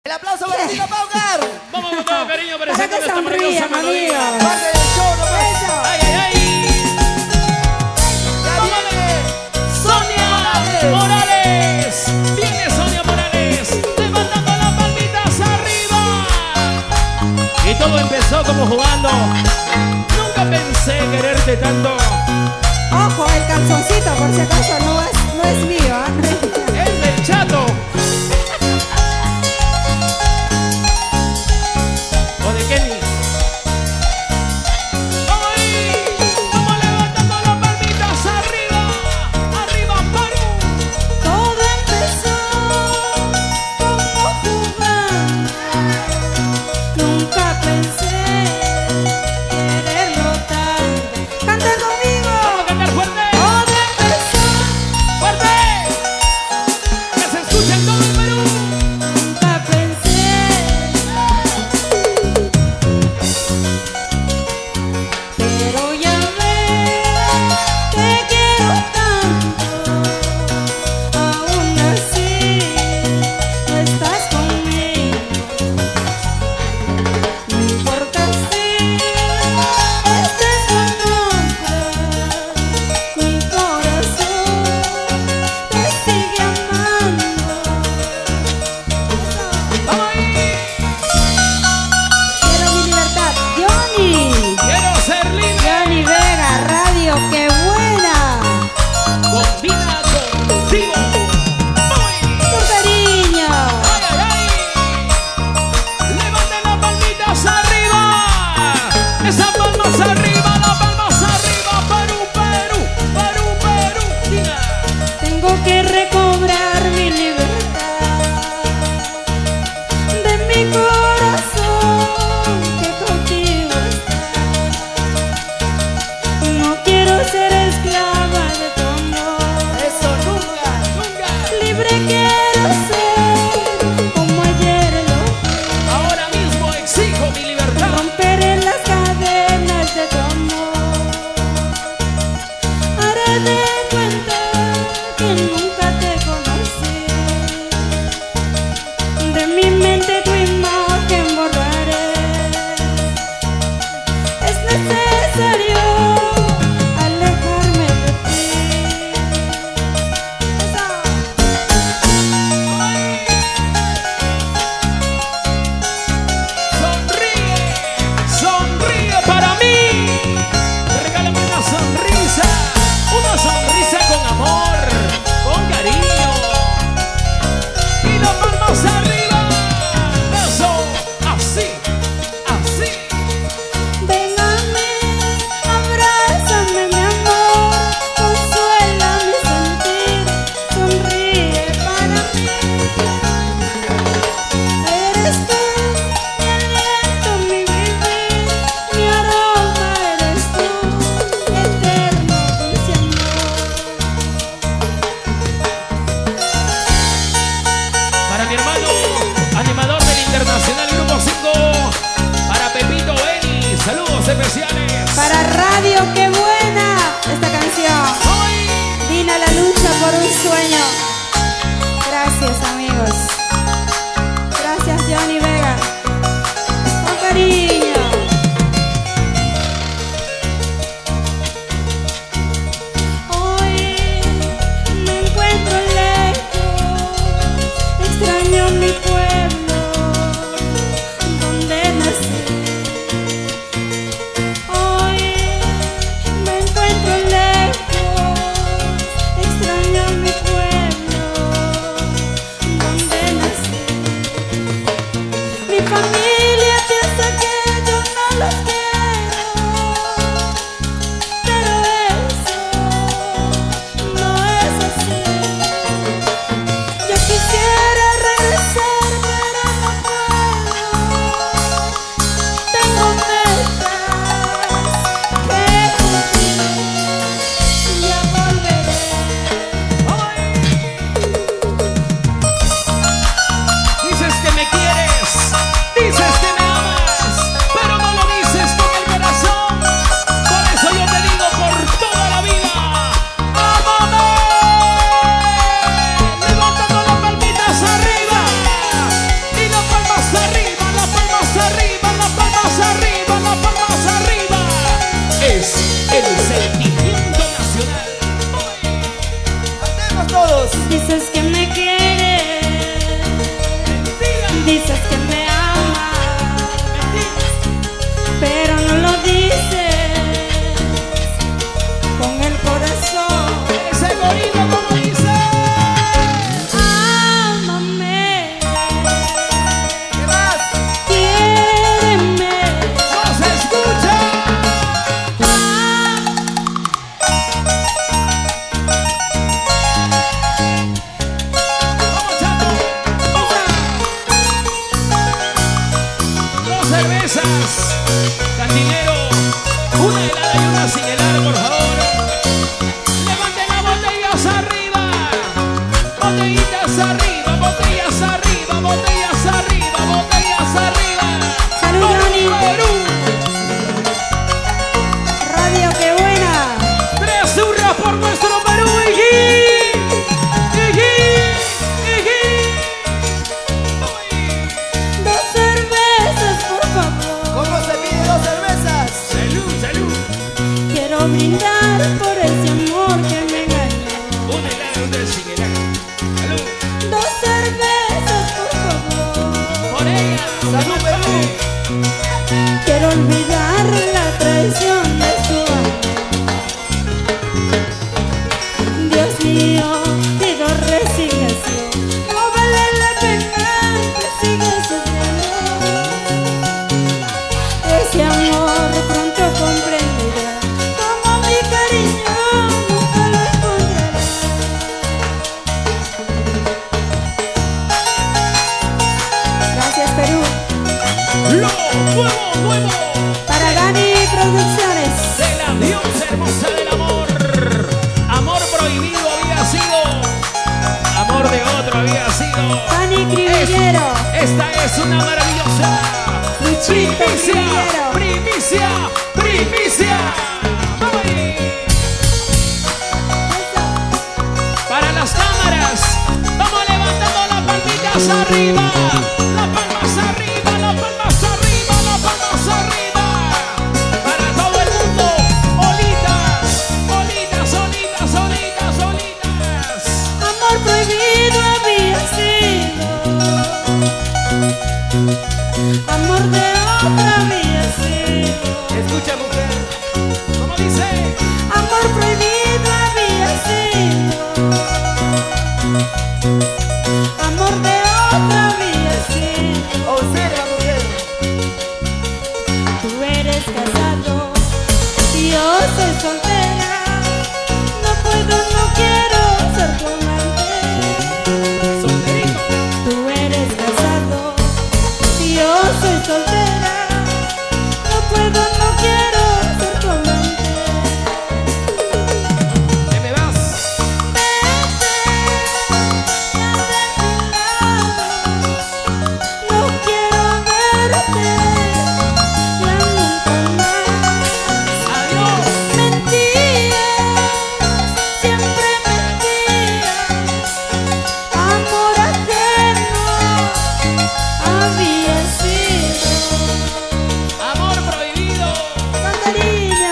El aplauso para Tito Paucar. Vamos con todo cariño Para presentando que esta maravillosa sonrían, melodía. amigos. Parte del show, nomás. Eso. ¡Ay, ay, ay! Ya viene ¡Sonia Morales! ¡Viene Sonia Morales! ¡Levantando las palmitas arriba! Y todo empezó como jugando. Nunca pensé quererte tanto. Ojo, el calzoncito, por si acaso, no es mío, ¿eh? ¡Es del Chato! ¿O de Kenny? ¡Vamos ahí! ¡Vamos levantando las palmitas arriba! ¡Arriba, Perú! Todo empezó como jugando. Nunca pensé quererlo tanto. ¡Canta conmigo! ¡Vamos a cantar fuerte! Todo empezó, ¡Fuerte! ¡Que se escuche en todo el Perú! nunca pensé. Pero ya ves, te quiero tanto. Aún así, no estás conmigo. No importa si estés con otra, mi corazón te sigue amando. ¡Vamos ahí! Quiero mi libertad. Johnny ¡Quiero ser libre! Vega, radio, qué buena. ¡Combina contigo! ¡Vamos ahí! Con cariño. ¡Ay, ay, ay! ¡Levanten las palmitas arriba! ¡Esas palmas arriba! ¡Las palmas arriba! ¡Perú, Perú! ¡Perú, Perú! ¡Diga! Tengo que recobrar mi libertad de mi corazón que contigo está. No quiero ser esclava de tu amor. eso nunca. ¡Nunca! Libre quiero ser como ayer lo fui. Ahora mismo exijo mi libertad. Romperé las cadenas de tu amor. Haré de cuenta que nunca te conocí. De mi mente tu imagen borraré. Es necesario alejarme de ti. Sonríe, sonríe para mí. Regálame una sonrisa con amor, con cariño. Y las palmas arriba. Eso, así, así. Ven a mí, abrázame mi amor, consuela mi sentir, sonríe para mí. Eres tú, mi aliento, mi vivir, mi aroma eres tú, eterno dulce amor. Para mi hermano, animador del Internacional Grupo 5. Para Pepito Eni, saludos especiales. Para radio, qué buena esta canción. Hoy, Dina la lucha por un sueño. Gracias, amigos. Gracias, Johnny Vega. Con cariño. Hoy me encuentro lejos. Extraño mi pueblo donde nací. Hoy me encuentro lejos, extraño mi pueblo donde nací. Mi familia piensa que yo no los quiero, pero eso no es así. Yo quisiera regresar, pero no puedo. Tengo metas que cumplir. Ya volveré. dices que me quieres, dices dices que me amas, pero no lo dices con el corazón. Ese gorila como dice. Ámame, ¿Qué más? quiéreme. No se escucha. Vamos, chato. Dos cervezas. Cantinero. Una helada y una sin helar, por favor. Levanten las botellas arriba. Botellitas arriba, botellas arriba, botellas arriba, botellas arriba. Salud, Dani. Perú. Radio, qué buena. Tres hurras por nuestro Perú, Iji. Iji. Iji. Dos cervezas, por favor. ¿Cómo se pide 2 cervezas? Salud, salud. Quiero brindar por ese amor que me engañó. Una helada, una sin helar. Salud. Dos cervezas, por favor. Por ella. Salud, Perú. Quiero olvidar la traición de su amor. Dios mío, pido resignación. No vale la pena que sigas sufriendo. Ese amor pronto comprenderá como mi cariño nunca lo encontrará. Gracias, Perú. Lo fuego, fuego. Para Dani Producciones. De la diosa hermosa del amor. Amor prohibido había sido. Amor de otro había sido. Dani Cribillero. Esta es una maravillosa Luchito primicia. Cribillero. Primicia. Primicia. Vamos ahí. Para las cámaras. Vamos levantando las palmitas arriba. Las palmas arriba. Las palmas arriba. Las palmas arriba. Para todo el mundo. Olitas. Olitas, olitas, olitas, olitas. Amor prohibido había sido. Amor de otra había sido. Escucha, mujer. ¿Cómo dice? Amor prohibido había sido. Amor de otra había sido. Observa, mujer. Tú eres casado y yo soy soltera. No puedo, no quiero ser tu amante. Solterito. Tú eres casado y yo soy soltera. No puedo, no quiero ser tu amante. ¿Te me vas? Vete ya de mi lado. No quiero verte ya nunca más. Adiós. Mentiras, siempre mentiras. Amor ajeno había sido. Amor prohibido. Cantarina.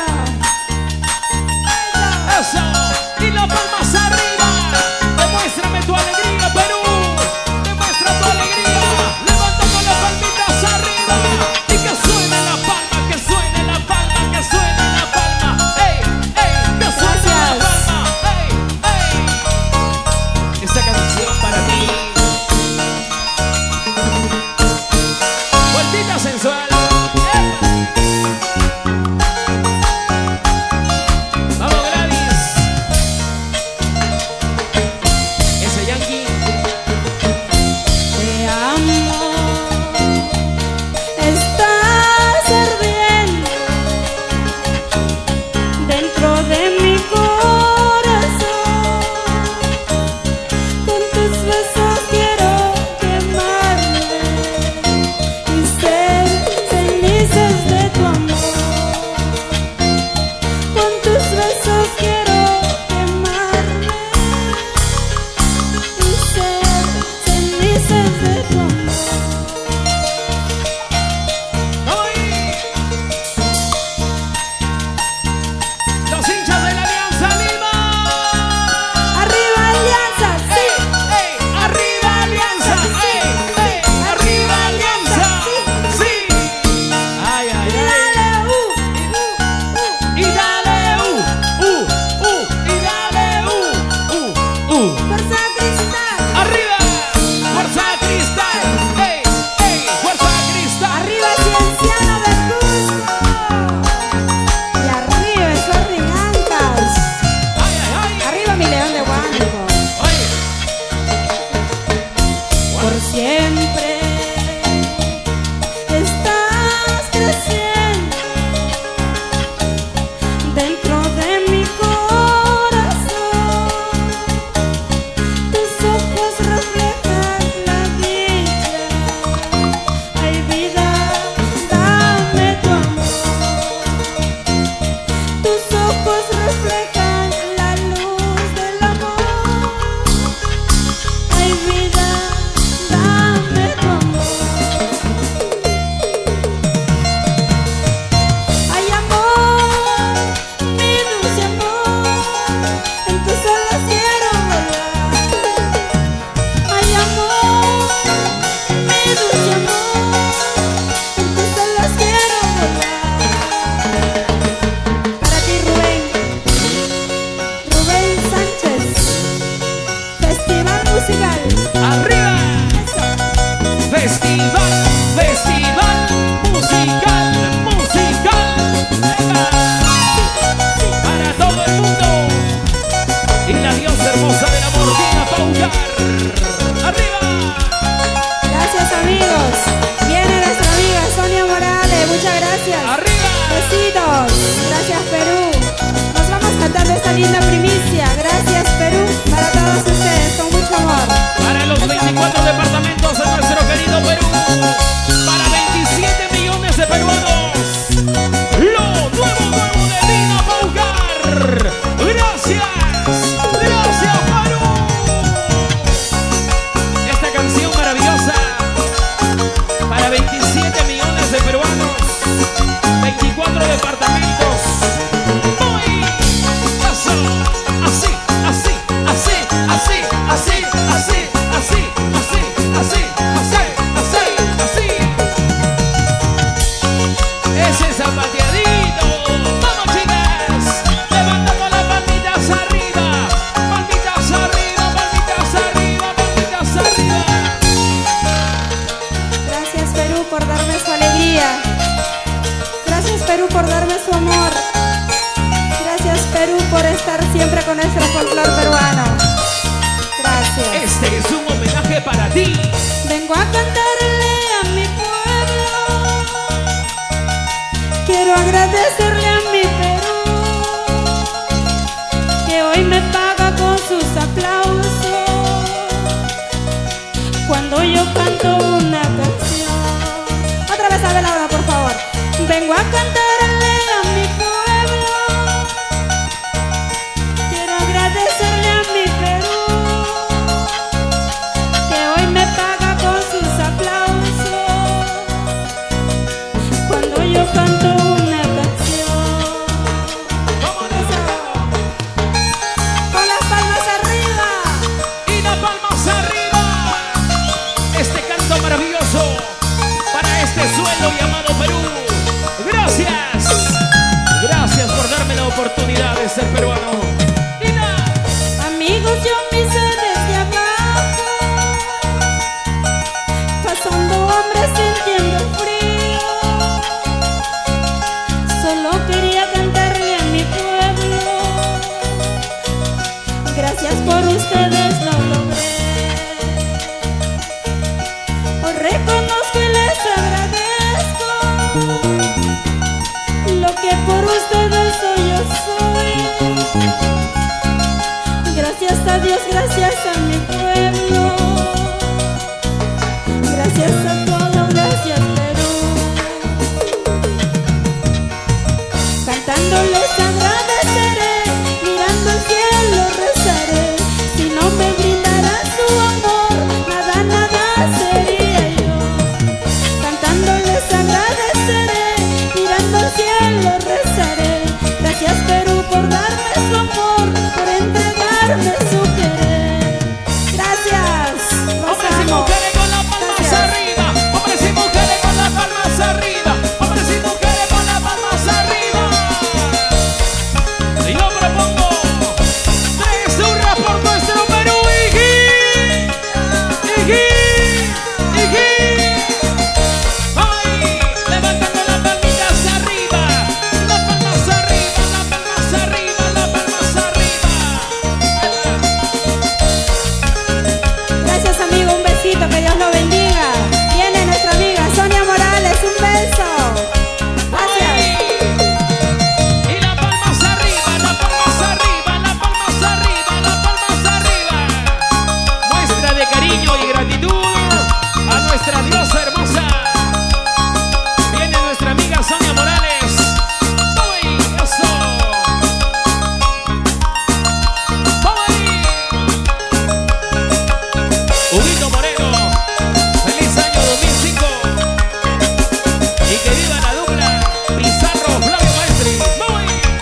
Eso. Y las palmas arriba. Demuéstrame tu alegría, Perú. Demuestra tu alegría. Levantando las palmitas arriba. Y que suene la palma, que suene la palma, que suene la palma. ¡Ey, ey! Que suene la Gracias. palma. ¡Ey, ey! Esta canción para ti. Vueltita sensual. ¡Epa! Vamos, Gladys. Ese yankee. Te amo. Estás ardiendo dentro de mi corazón. Con tus besos quiero quemarme. por darme su alegría. Gracias Perú por darme su amor. Gracias Perú por estar siempre con nuestro folclor peruano. Gracias. Este es un homenaje para ti. Vengo a cantarle a mi pueblo. Quiero agradecerle a mi Perú, que hoy me paga con sus aplausos cuando yo canto una canción. Otra vez Abelardo, por favor. Vengo a cantarle a mi pueblo. Quiero agradecerle a mi Perú, que hoy me paga con sus aplausos cuando yo canto una canción. Con las palmas arriba. Y las palmas arriba. Este canto maravilloso para este suelo llamado Perú. Gracias. Gracias por darme la oportunidad de ser peruano. Dina. Amigos, yo me hice desde abajo, pasando hambre, sintiendo frío. Solo quería cantarle a mi pueblo. Gracias por ustedes lo logré. Os reconozco y les agradezco. Lo que por ustedes soy, yo soy. Gracias a Dios, gracias a mi pueblo. Gracias a todo, gracias Perú. Cantando les agradeceré, mirando al cielo rezaré. Si no me brindara su amor, nada, nada sería yo. Cantando les agradeceré, mirando al cielo rezaré. Gracias Perú por darme su amor, por entregarme su querer. Gracias, los Hombres y amo. mujeres con las palmas Gracias. arriba. Hombres y mujeres con las palmas arriba. Hombres y mujeres con las palmas arriba. Y yo propongo 3 hurras por nuestro Perú. ¡Iji! ¡Iji! ¡Iji! ¡Ay! Levantando las palmitas arriba. Las palmas arriba, las palmas arriba, las palmas arriba. Gracias amigo, un besito, que Dios lo bendiga. Viene nuestra amiga Sonia Morales, un beso. Gracias. Y las palmas arriba, las palmas arriba, las palmas arriba, las palmas arriba. Muestra de cariño y gratitud a nuestra diosa hermosa. Viene nuestra amiga Sonia Morales. ¡Uy! ¡Eso! ¡Uy! Huguito Moreno, feliz año 2005. Y que viva la dupla Pizarro Flavio Maestri. ¡Muy!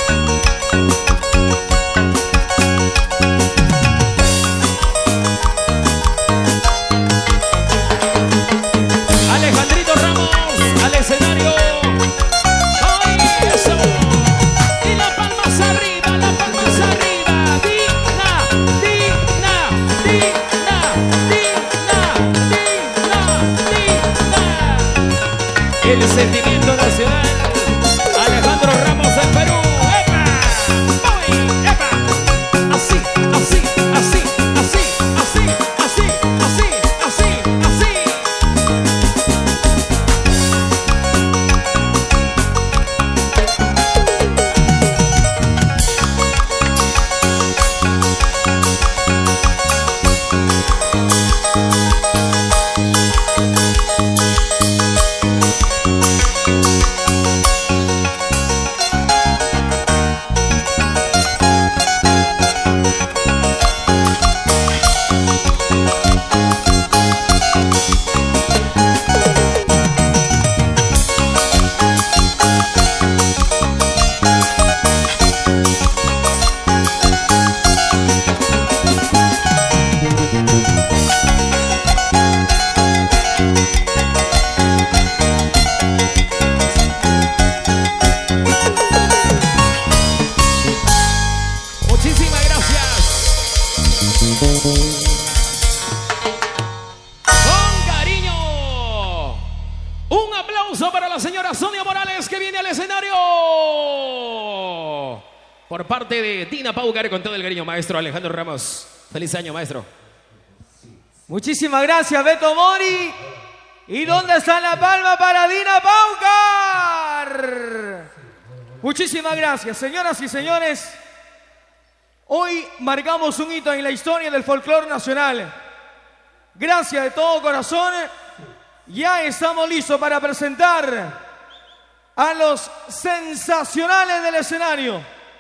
Alejandrito Ramos al escenario. ¡Ay, eso! Y las palmas arriba, las palmas arriba. Digna, digna, digna, digna, digna, digna. El sentimiento nacional. Alejandro Ramos en Perú. ¡Epa! ¡Uy! ¡Epa! Así, así, así, así, así, así, así, así, así. aplauso para la señora Sonia Morales que viene al escenario. Por parte de Dina Paucar con todo el cariño, maestro Alejandro Ramos. Feliz año, maestro. Muchísimas gracias, Beto Mori. ¿Y dónde está la palma para Dina Paucar? Muchísimas gracias, señoras y señores. Hoy marcamos un hito en la historia del folclore nacional. Gracias de todo corazón. Ya estamos listos para presentar a los sensacionales del escenario.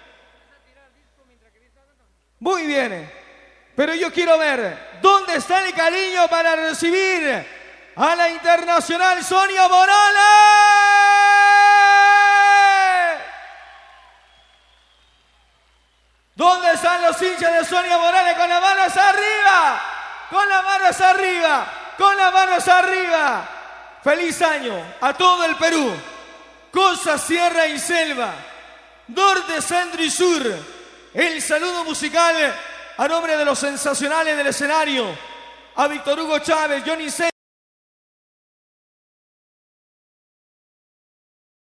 Muy bien, pero yo quiero ver dónde está el cariño para recibir a la internacional Sonia Morales. ¿Dónde están los hinchas de Sonia Morales? Con las manos arriba, con las manos arriba, con las manos arriba. Feliz año a todo el Perú, costa, sierra y selva, norte, centro y sur. El saludo musical a nombre de los sensacionales del escenario, a Víctor Hugo Chávez, Johnny C.